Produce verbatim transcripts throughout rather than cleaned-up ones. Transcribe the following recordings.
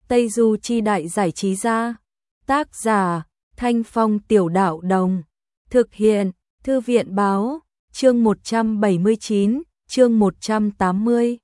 Tây Du Chi Đại Giải Trí Gia. Tác giả Thanh Phong Tiểu Đạo Đồng. Thực hiện Thư viện Báo. Chương một trăm bảy mươi chín, chương một trăm tám mươi.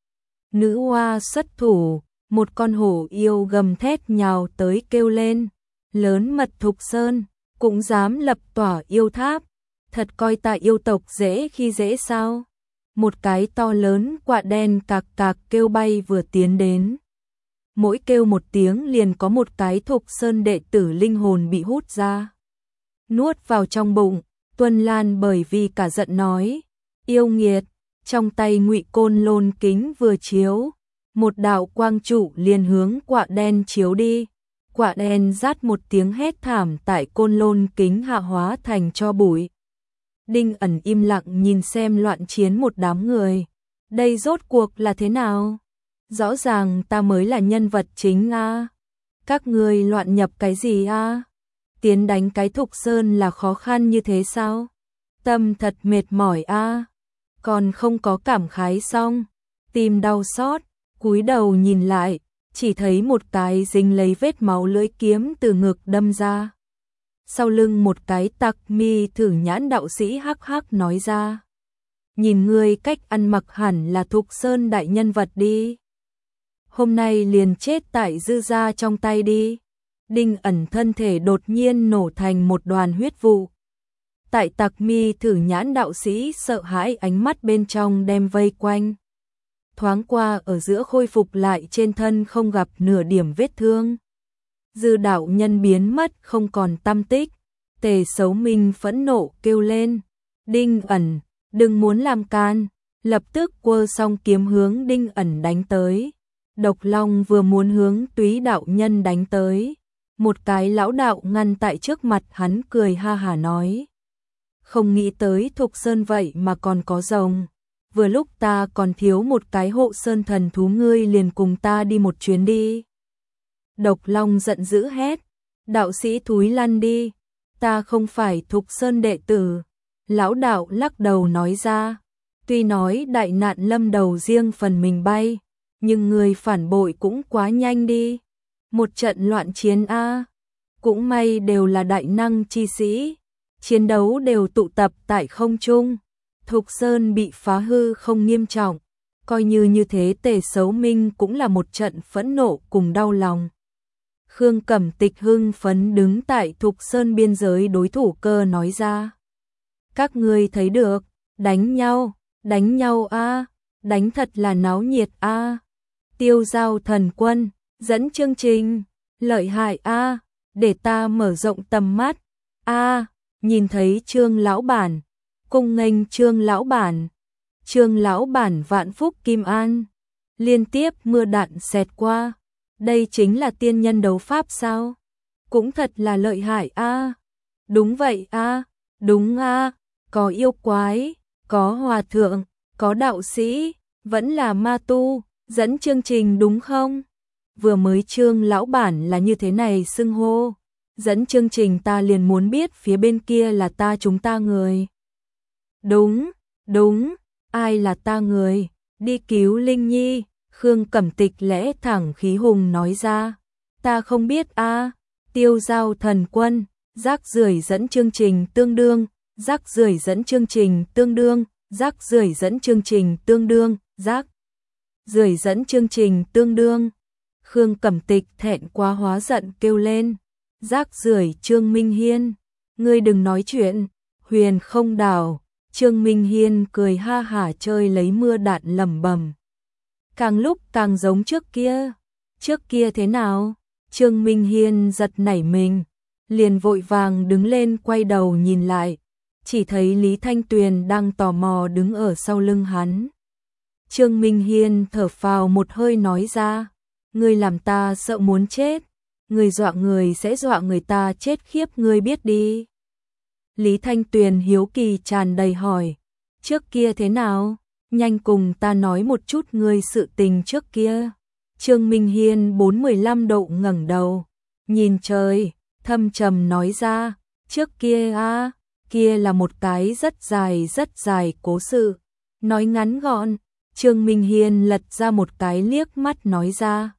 Nữ oa xuất thủ, một con hổ yêu gầm thét nhào tới kêu lên. Lớn mật Thục Sơn, cũng dám lập tỏa yêu tháp. Thật coi ta yêu tộc dễ khi dễ sao? Một cái to lớn quạ đen cạc cạc kêu bay vừa tiến đến. Mỗi kêu một tiếng liền có một cái Thục Sơn đệ tử linh hồn bị hút ra. Nuốt vào trong bụng, Tuân Lan bởi vì cả giận nói. Yêu nghiệt, trong tay Ngụy Côn Lôn kính vừa chiếu. Một đạo quang trụ liền hướng quạ đen chiếu đi. Quạ đen rát một tiếng hét thảm tại Côn Lôn kính hạ hóa thành tro bụi. Đinh Ẩn im lặng nhìn xem loạn chiến một đám người. Đây rốt cuộc là thế nào? Rõ ràng ta mới là nhân vật chính a. Các ngươi loạn nhập cái gì a? Tiến đánh cái Thục Sơn là khó khăn như thế sao? Tâm thật mệt mỏi a. Còn không có cảm khái xong, tim đau xót, cúi đầu nhìn lại, chỉ thấy một cái dính lấy vết máu lưỡi kiếm từ ngực đâm ra. Sau lưng một cái tặc mi thử nhãn đạo sĩ hắc hắc nói ra. Nhìn ngươi cách ăn mặc hẳn là Thục Sơn đại nhân vật đi. Hôm nay liền chết tại dư gia trong tay đi. Đinh Ẩn thân thể đột nhiên nổ thành một đoàn huyết vụ. Tại tặc mi thử nhãn đạo sĩ sợ hãi ánh mắt bên trong đem vây quanh. Thoáng qua ở giữa khôi phục lại trên thân không gặp nửa điểm vết thương. Dư đạo nhân biến mất không còn tăm tích. Tề Sấu Minh phẫn nộ kêu lên. Đinh Ẩn, đừng muốn làm can. Lập tức quơ xong kiếm hướng Đinh Ẩn đánh tới. Độc Long vừa muốn hướng Túy đạo nhân đánh tới. Một cái lão đạo ngăn tại trước mặt hắn cười ha hả nói. Không nghĩ tới Thục Sơn vậy mà còn có rồng. Vừa lúc ta còn thiếu một cái hộ sơn thần thú, ngươi liền cùng ta đi một chuyến đi. Độc Long giận dữ hét. Đạo sĩ thúi lăn đi. Ta không phải Thục Sơn đệ tử. Lão đạo lắc đầu nói ra. Tuy nói đại nạn lâm đầu riêng phần mình bay. Nhưng người phản bội cũng quá nhanh đi. Một trận loạn chiến a. Cũng may đều là đại năng chi sĩ. Chiến đấu đều tụ tập tại không trung. Thục Sơn bị phá hư không nghiêm trọng. Coi như như thế Tề Sấu Minh cũng là một trận phẫn nộ cùng đau lòng. Khương Cẩm Tịch hưng phấn đứng tại Thục Sơn biên giới đối thủ cơ nói ra. Các ngươi thấy được, đánh nhau, đánh nhau a, đánh thật là náo nhiệt a. Tiêu Giao thần quân, dẫn chương trình, lợi hại a, để ta mở rộng tầm mắt. A, nhìn thấy Trương lão bản, cung nghênh Trương lão bản. Trương lão bản vạn phúc kim an. Liên tiếp mưa đạn xẹt qua. Đây chính là tiên nhân đấu pháp sao? Cũng thật là lợi hại a. Đúng vậy a, đúng a, có yêu quái, có hòa thượng, có đạo sĩ, vẫn là ma tu, dẫn chương trình đúng không? Vừa mới Trương lão bản là như thế này xưng hô. Dẫn chương trình ta liền muốn biết phía bên kia là ta chúng ta người. Đúng, đúng, ai là ta người? Đi cứu Linh Nhi. Khương Cẩm Tịch lẽ thẳng khí hùng nói ra. Ta không biết a. Tiêu Giao thần quân, rác rưởi dẫn chương trình tương đương, rác rưởi dẫn chương trình tương đương, rác rưởi dẫn chương trình tương đương, rác rưởi dẫn chương trình tương đương. Khương Cẩm Tịch thẹn quá hóa giận kêu lên. Rác rưởi Trương Minh Hiên, ngươi đừng nói chuyện. Huyền Không Đảo. Trương Minh Hiên cười ha hả chơi lấy mưa đạn lẩm bẩm. Càng lúc càng giống trước kia. Trước kia thế nào? Trương Minh Hiên giật nảy mình, liền vội vàng đứng lên quay đầu nhìn lại, chỉ thấy Lý Thanh Tuyền đang tò mò đứng ở sau lưng hắn. Trương Minh Hiên thở phào một hơi nói ra, ngươi làm ta sợ muốn chết, ngươi dọa người sẽ dọa người ta chết khiếp ngươi biết đi. Lý Thanh Tuyền hiếu kỳ tràn đầy hỏi, trước kia thế nào? Nhanh cùng ta nói một chút ngươi sự tình trước kia. Trương Minh Hiên bốn mươi lăm độ ngẩng đầu, nhìn trời, thâm trầm nói ra, trước kia a, kia là một cái rất dài rất dài cố sự. Nói ngắn gọn, Trương Minh Hiên lật ra một cái liếc mắt nói ra,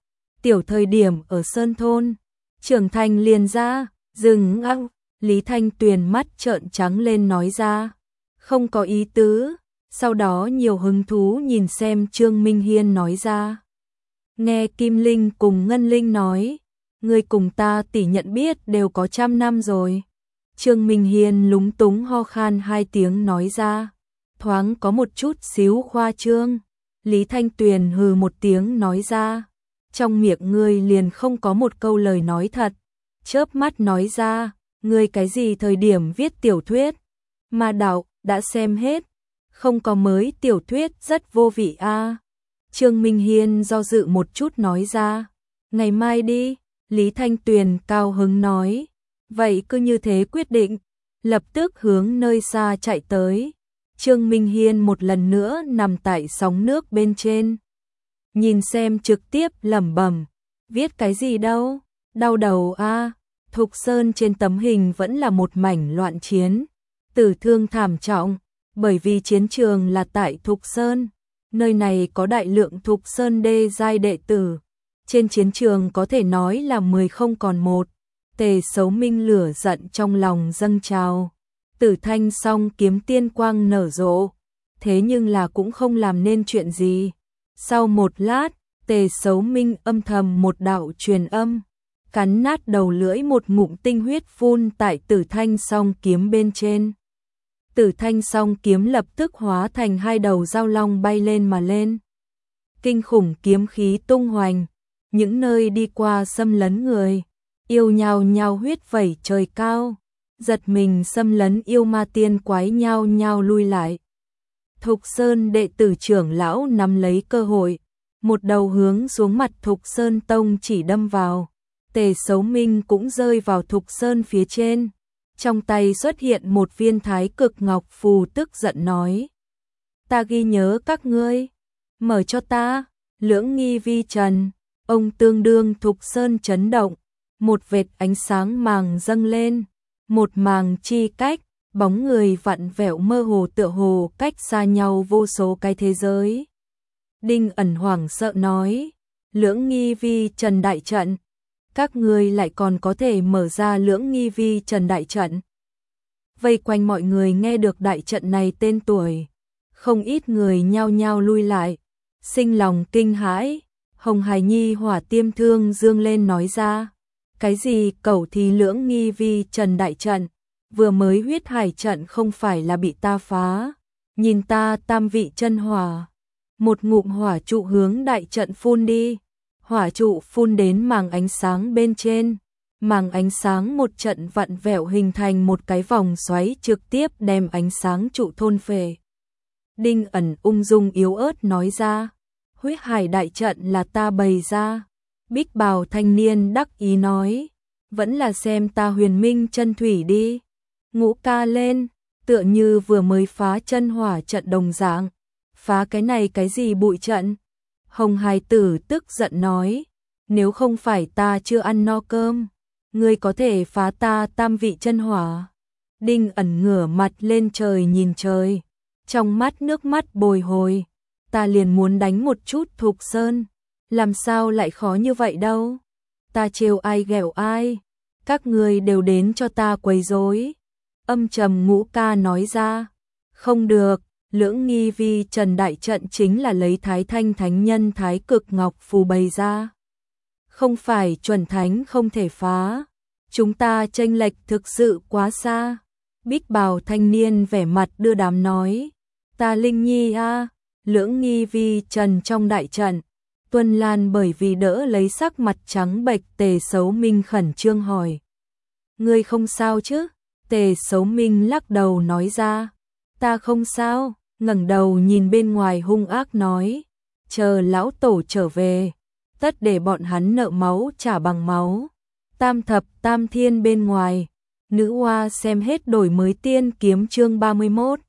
tiểu thời điểm ở Sơn Thôn, trưởng thành liền ra, dừng ăng, Lý Thanh Tuyền mắt trợn trắng lên nói ra, không có ý tứ, sau đó nhiều hứng thú nhìn xem Trương Minh Hiên nói ra. Nghe Kim Linh cùng Ngân Linh nói, người cùng ta tỷ nhận biết đều có trăm năm rồi. Trương Minh Hiên lúng túng ho khan hai tiếng nói ra, thoáng có một chút xíu khoa trương. Lý Thanh Tuyền hừ một tiếng nói ra, trong miệng ngươi liền không có một câu lời nói thật. Chớp mắt nói ra, ngươi cái gì thời điểm viết tiểu thuyết? Ma đạo, đã xem hết. Không có mới tiểu thuyết rất vô vị a. À. Trương Minh Hiên do dự một chút nói ra, ngày mai đi. Lý Thanh Tuyền cao hứng nói, vậy cứ như thế quyết định, lập tức hướng nơi xa chạy tới. Trương Minh Hiên một lần nữa nằm tại sóng nước bên trên, nhìn xem trực tiếp lẩm bẩm, viết cái gì đâu, đau đầu a. À. Thục Sơn trên tấm hình vẫn là một mảnh loạn chiến, tử thương thảm trọng, bởi vì chiến trường là tại Thục Sơn, nơi này có đại lượng Thục Sơn đê giai đệ tử, trên chiến trường có thể nói là mười không còn một. Tề Sấu Minh lửa giận trong lòng dâng trào, Tử Thanh song kiếm tiên quang nở rộ, thế nhưng là cũng không làm nên chuyện gì. Sau một lát, Tề Sấu Minh âm thầm một đạo truyền âm, cắn nát đầu lưỡi một ngụm tinh huyết phun tại Tử Thanh song kiếm bên trên. Tử Thanh song kiếm lập tức hóa thành hai đầu dao long bay lên mà lên. Kinh khủng kiếm khí tung hoành, những nơi đi qua xâm lấn người, yêu nhào nhào huyết vẩy trời cao, giật mình xâm lấn yêu ma tiên quái nhao nhao lui lại. Thục Sơn đệ tử trưởng lão nắm lấy cơ hội, một đầu hướng xuống mặt Thục Sơn tông chỉ đâm vào. Tề Sấu Minh cũng rơi vào Thục Sơn phía trên, trong tay xuất hiện một viên thái cực ngọc phù, tức giận nói, ta ghi nhớ các ngươi, mở cho ta. Lưỡng nghi vi trần, ông tương đương Thục Sơn chấn động, một vệt ánh sáng màng dâng lên, một màng chi cách, bóng người vặn vẹo mơ hồ tựa hồ cách xa nhau vô số cái thế giới. Đinh Ẩn hoảng sợ nói, Lưỡng nghi vi trần đại trận, các ngươi lại còn có thể mở ra Lưỡng nghi vi trần đại trận. Vây quanh mọi người nghe được đại trận này tên tuổi, không ít người nhao nhao lui lại, sinh lòng kinh hãi. Hồng Hải Nhi hỏa tiêm thương dương lên nói ra, cái gì cẩu thì Lưỡng nghi vi trần đại trận, vừa mới huyết hải trận không phải là bị ta phá, nhìn ta tam vị chân hỏa, một ngụm hỏa trụ hướng đại trận phun đi, hỏa trụ phun đến màng ánh sáng bên trên, màng ánh sáng một trận vặn vẹo hình thành một cái vòng xoáy trực tiếp đem ánh sáng trụ thôn phệ. Đinh Ẩn ung dung yếu ớt nói ra, huyết hải đại trận là ta bày ra. Bích bào thanh niên đắc ý nói, vẫn là xem ta huyền minh chân thủy đi. Ngũ ca lên, tựa như vừa mới phá chân hỏa trận đồng dạng, phá cái này cái gì bụi trận. Hồng Hải tử tức giận nói, nếu không phải ta chưa ăn no cơm, ngươi có thể phá ta tam vị chân hỏa. Đinh Ẩn ngửa mặt lên trời nhìn trời, trong mắt nước mắt bồi hồi, ta liền muốn đánh một chút Thục Sơn, làm sao lại khó như vậy đâu. Ta trêu ai ghẹo ai, các ngươi đều đến cho ta quấy rối. Âm trầm Ngũ ca nói ra, không được, Lưỡng nghi vi trần đại trận chính là lấy Thái Thanh Thánh Nhân Thái Cực Ngọc phù bày ra, không phải chuẩn thánh không thể phá, chúng ta chênh lệch thực sự quá xa. Bích bào thanh niên vẻ mặt đưa đám nói, ta Linh Nhi a, à, Lưỡng nghi vi trần trong đại trận. Tuân Lan bởi vì đỡ lấy sắc mặt trắng bệch Tề Sấu Minh khẩn trương hỏi, ngươi không sao chứ? Tề Sấu Minh lắc đầu nói ra, ta không sao, ngẩng đầu nhìn bên ngoài hung ác nói, chờ lão tổ trở về, tất để bọn hắn nợ máu trả bằng máu. Tam thập tam thiên bên ngoài, nữ hoa xem hết đổi mới tiên kiếm chương ba mươi mốt.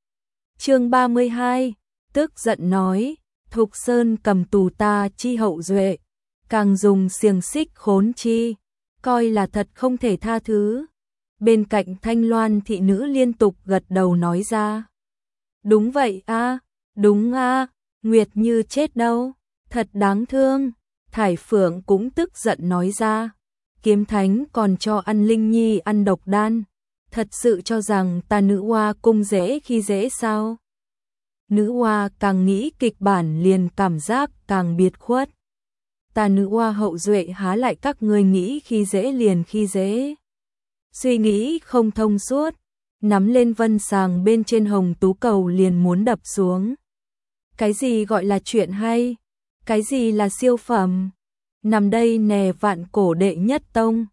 Chương ba mươi hai, tức giận nói, Thục Sơn cầm tù ta chi hậu duệ, càng dùng xiềng xích khốn chi, coi là thật không thể tha thứ. Bên cạnh Thanh Loan thị nữ liên tục gật đầu nói ra, đúng vậy a, đúng a, Nguyệt Như chết đâu, thật đáng thương. Thải Phượng cũng tức giận nói ra, Kiếm Thánh còn cho ăn Linh Nhi ăn độc đan, thật sự cho rằng ta Nữ Hoa cung dễ khi dễ sao? Nữ Hoa càng nghĩ kịch bản liền cảm giác càng biệt khuất. Ta Nữ Hoa hậu duệ há lại các ngươi nghĩ khi dễ liền khi dễ. Suy nghĩ không thông suốt, nắm lên vân sàng bên trên hồng tú cầu liền muốn đập xuống. Cái gì gọi là chuyện hay? Cái gì là siêu phẩm? Nằm đây nè vạn cổ đệ nhất tông.